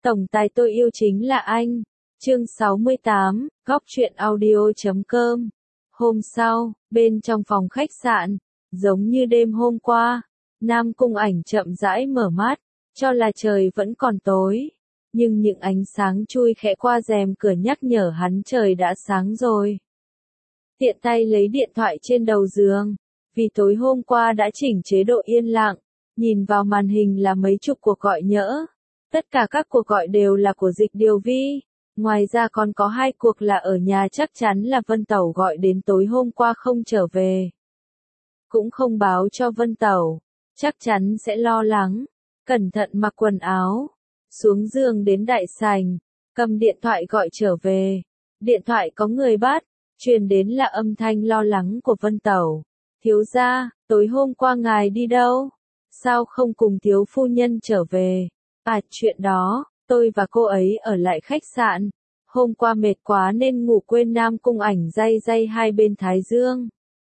Tổng tài tôi yêu chính là anh. Chương 68, Góc truyện audio.com. Hôm sau, bên trong phòng khách sạn, giống như đêm hôm qua, Nam Cung Ảnh chậm rãi mở mắt, cho là trời vẫn còn tối, nhưng những ánh sáng chui khẽ qua rèm cửa nhắc nhở hắn trời đã sáng rồi. Tiện tay lấy điện thoại trên đầu giường, vì tối hôm qua đã chỉnh chế độ yên lặng, nhìn vào màn hình là mấy chục cuộc gọi nhỡ. Tất cả các cuộc gọi đều là của Dịch Điều Vi, ngoài ra còn có 2 cuộc là ở nhà, chắc chắn là Vân Tẩu gọi đến tối hôm qua không trở về. Cũng không báo cho Vân Tẩu, chắc chắn sẽ lo lắng, cẩn thận mặc quần áo, xuống giường đến đại sảnh, cầm điện thoại gọi trở về. Điện thoại có người bắt, truyền đến là âm thanh lo lắng của Vân Tẩu. Thiếu gia, tối hôm qua ngài đi đâu? Sao không cùng thiếu phu nhân trở về? À, chuyện đó, tôi và cô ấy ở lại khách sạn. Hôm qua mệt quá nên ngủ quên. Nam Cung Ảnh day day hai bên thái dương.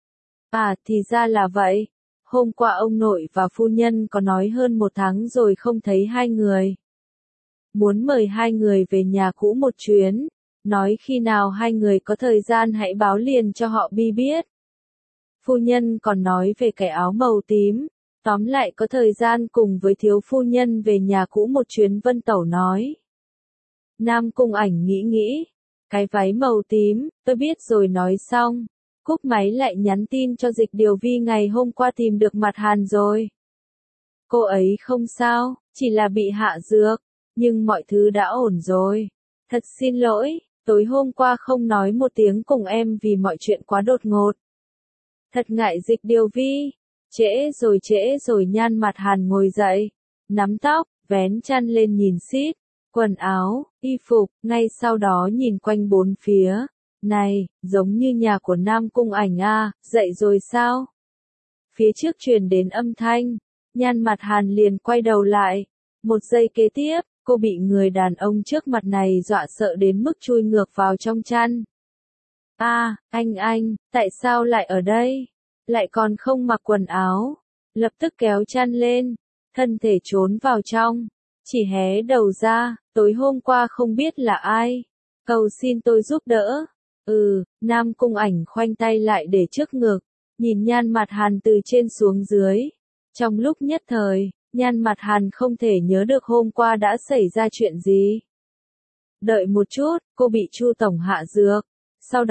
À, thì ra là vậy. Hôm qua ông nội và phu nhân có nói hơn 1 tháng rồi không thấy hai người. Muốn mời hai người về nhà cũ một chuyến. Nói khi nào hai người có thời gian hãy báo liền cho họ biết. Phu nhân còn nói về cái áo màu tím. Tóm lại có thời gian cùng với thiếu phu nhân về nhà cũ một chuyến, Vân Tẩu nói. Nam Cung Ảnh nghĩ, cái váy màu tím, tôi biết rồi, nói xong. Cúp máy lại nhắn tin cho Dịch Điều Vi ngày hôm qua tìm được Mặt Hàn rồi. Cô ấy không sao, chỉ là bị hạ dược, nhưng mọi thứ đã ổn rồi. Thật xin lỗi, tối hôm qua không nói một tiếng cùng em vì mọi chuyện quá đột ngột. Thật ngại Dịch Điều Vi. Trễ rồi. Nhan Mặt Hàn ngồi dậy, nắm tóc, vén chăn lên nhìn xít, quần áo, y phục, ngay sau đó nhìn quanh bốn phía. Này, giống như nhà của Nam Cung Ảnh à, dậy rồi sao? Phía trước truyền đến âm thanh, Nhan Mặt Hàn liền quay đầu lại. Một giây kế tiếp, cô bị người đàn ông trước mặt này dọa sợ đến mức chui ngược vào trong chăn. À, anh, tại sao lại ở đây? Lại còn không mặc quần áo, lập tức kéo chăn lên, thân thể trốn vào trong, chỉ hé đầu ra, tối hôm qua không biết là ai, cầu xin tôi giúp đỡ. Nam Cung Ảnh khoanh tay lại để trước ngực, nhìn Nhan Mặt Hàn từ trên xuống dưới. Trong lúc nhất thời, Nhan Mặt Hàn không thể nhớ được hôm qua đã xảy ra chuyện gì. Đợi một chút, cô bị Chu tổng hạ dược, sau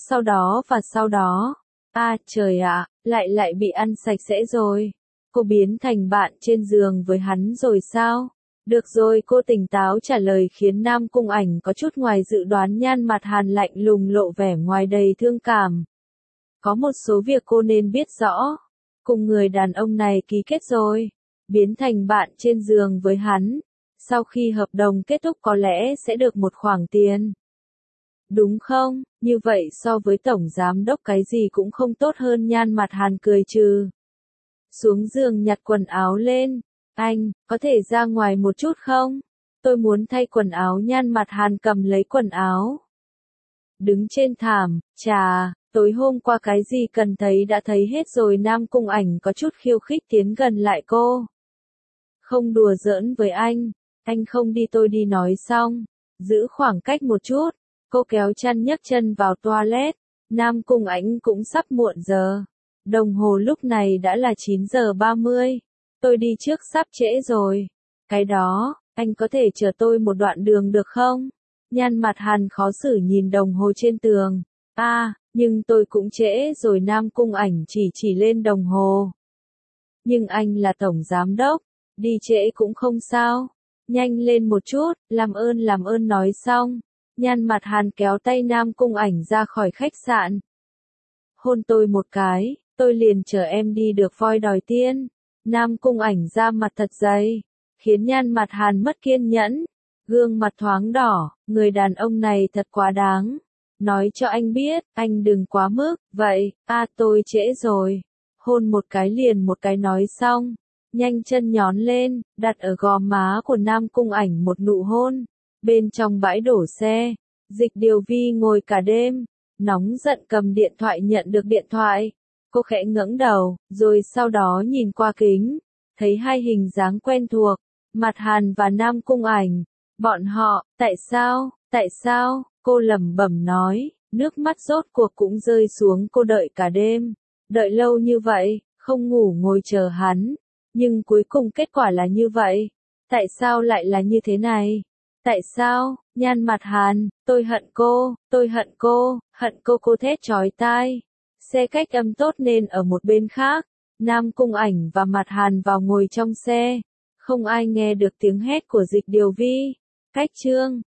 đó. À trời ạ, lại bị ăn sạch sẽ rồi. Cô biến thành bạn trên giường với hắn rồi sao? Được rồi, cô tỉnh táo trả lời khiến Nam Cung Ảnh có chút ngoài dự đoán. Nhan Mặt Hàn lạnh lùng lộ vẻ ngoài đầy thương cảm. Có một số việc cô nên biết rõ. Cùng người đàn ông này ký kết rồi. Biến thành bạn trên giường với hắn. Sau khi hợp đồng kết thúc có lẽ sẽ được một khoản tiền. Đúng không? Như vậy so với tổng giám đốc cái gì cũng không tốt hơn. Nhan Mặt Hàn cười trừ. Xuống giường nhặt quần áo lên. Anh, có thể ra ngoài một chút không? Tôi muốn thay quần áo. Nhan Mặt Hàn cầm lấy quần áo. Đứng trên thảm, tối hôm qua cái gì cần thấy đã thấy hết rồi. Nam Cung Ảnh có chút khiêu khích tiến gần lại cô. Không đùa giỡn với anh không đi tôi đi. Nói xong, giữ khoảng cách một chút. Cô kéo chăn nhấc chân vào toilet. Nam Cung Ảnh cũng sắp muộn giờ. Đồng hồ lúc này đã là 9 giờ 30. Tôi đi trước, sắp trễ rồi. Cái đó, anh có thể chờ tôi một đoạn đường được không? Nhan Mặt Hàn khó xử nhìn đồng hồ trên tường. À, nhưng tôi cũng trễ rồi. Nam Cung Ảnh chỉ lên đồng hồ. Nhưng anh là tổng giám đốc, đi trễ cũng không sao. Nhanh lên một chút, làm ơn. Nói xong, Nhan Mặt Hàn kéo tay Nam Cung Ảnh ra khỏi khách sạn. Hôn tôi một cái, tôi liền chở em đi được voi đòi tiên. Nam Cung Ảnh ra mặt thật dày, khiến Nhan Mặt Hàn mất kiên nhẫn. Gương mặt thoáng đỏ, người đàn ông này thật quá đáng. Nói cho anh biết, anh đừng quá mức, vậy, tôi trễ rồi. Hôn một cái liền một cái. Nói xong, nhanh chân nhón lên, đặt ở gò má của Nam Cung Ảnh một nụ hôn. Bên trong bãi đổ xe, Dịch Điều Vi ngồi cả đêm, nóng giận cầm điện thoại. Nhận được điện thoại, cô khẽ ngẩng đầu, rồi sau đó nhìn qua kính, thấy hai hình dáng quen thuộc, Mặt Hàn và Nam Cung Ảnh. Bọn họ, tại sao, cô lẩm bẩm nói, nước mắt rốt cuộc cũng rơi xuống. Cô đợi cả đêm, đợi lâu như vậy, không ngủ ngồi chờ hắn, nhưng cuối cùng kết quả là như vậy. Tại sao lại là như thế này? Tại sao? Nhan mặt Hàn, tôi hận cô, hận cô thét chói tai. Xe cách âm tốt nên ở một bên khác, Nam Cung Ảnh và mặt Hàn vào ngồi trong xe. Không ai nghe được tiếng hét của Dịch Điều Vi. Cách chương